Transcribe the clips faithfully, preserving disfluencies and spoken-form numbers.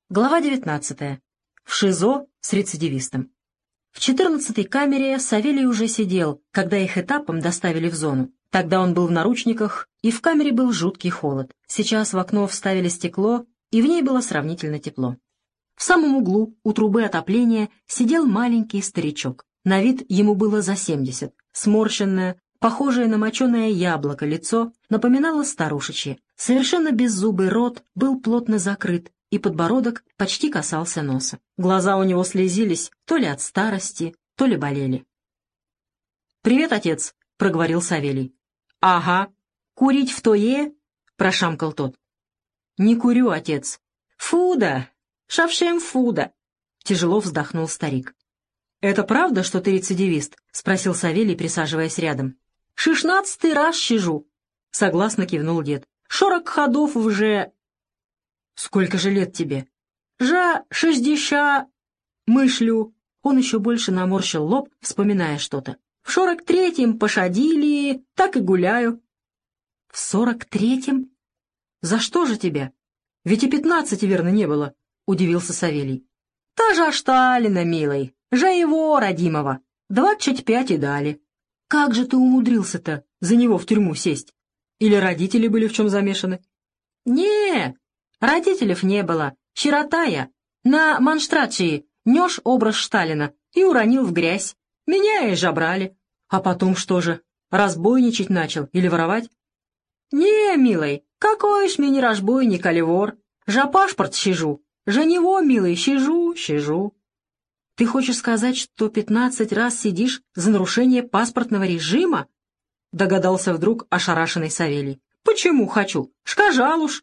Глава девятнадцатая. В ШИЗО с рецидивистом. В четырнадцатой камере Савелий уже сидел, когда их этапом доставили в зону. Тогда он был в наручниках, и в камере был жуткий холод. Сейчас в окно вставили стекло, и в ней было сравнительно тепло. В самом углу, у трубы отопления, сидел маленький старичок. На вид ему было за семьдесят. Сморщенное, похожее на моченое яблоко лицо напоминало старушечье. Совершенно беззубый рот был плотно закрыт, и подбородок почти касался носа. Глаза у него слезились то ли от старости, то ли болели. «Привет, отец», — проговорил Савелий. «Ага. Курить в тое?» — прошамкал тот. «Не курю, отец». «Фуда! Шавшем фуда!» — тяжело вздохнул старик. «Это правда, что ты рецидивист?» — спросил Савелий, присаживаясь рядом. «Шестнадцатый раз щажу», — согласно кивнул дед. «Шорок ходов уже...» «Сколько же лет тебе?» «Жа шестьдесят... мышлю». Он еще больше наморщил лоб, вспоминая что-то. «В сорок третьем пошадили, так и гуляю». «В сорок третьем? За что же тебя? Ведь и пятнадцати, верно, не было», — удивился Савелий. «Та же Шталина, милый, жа его, родимого. Двадцать пять и дали». «Как же ты умудрился-то за него в тюрьму сесть? Или родители были в чем замешаны?» «Не, родителей не было. Сирота я. На манштрации нёс образ Шталина и уронил в грязь. Меня и жабрали. А потом что же, разбойничать начал или воровать?» «Не, милый, какой ж мне не разбойник, али вор. Жа пашпорт щажу. Жа него, милый, щажу, щажу». «Ты хочешь сказать, что пятнадцать раз сидишь за нарушение паспортного режима?» — догадался вдруг ошарашенный Савелий. «Почему хочу? Шкажал уж».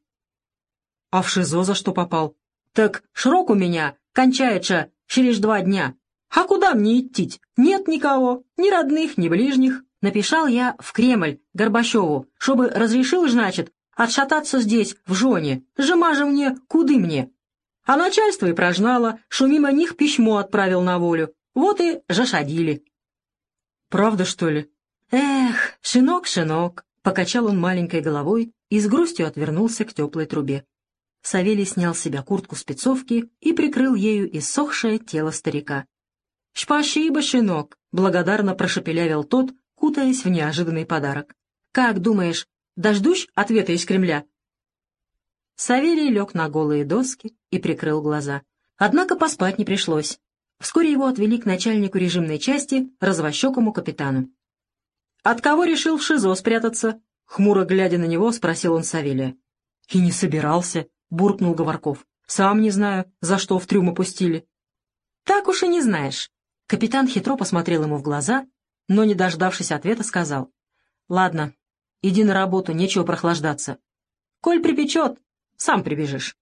«А в ШИЗО за что попал?» «Так шрок у меня кончается через два дня. А куда мне идти? Нет никого, ни родных, ни ближних. Написал я в Кремль Горбачеву, чтобы разрешил, значит, отшататься здесь, в жоне. Жема же мне, куды мне? А начальство и прожнало, что мимо них письмо отправил на волю. Вот и зашадили». «Правда, что ли?» «Эх, шинок, шинок», — покачал он маленькой головой и с грустью отвернулся к теплой трубе. Савелий снял с себя куртку спецовки и прикрыл ею иссохшее тело старика. «Шпашиба, шинок», — благодарно прошепелявил тот, кутаясь в неожиданный подарок. «Как думаешь, дождусь ответа из Кремля?» Савелий лег на голые доски и прикрыл глаза. Однако поспать не пришлось. Вскоре его отвели к начальнику режимной части, развощекому капитану. «От кого решил в ШИЗО спрятаться?» — хмуро глядя на него, спросил он Савелия. «И не собирался», — буркнул Говорков. «Сам не знаю, за что в трюм опустили». «Так уж и не знаешь». Капитан хитро посмотрел ему в глаза, но, не дождавшись ответа, сказал. «Ладно, иди на работу, нечего прохлаждаться. Коль припечет, сам прибежишь».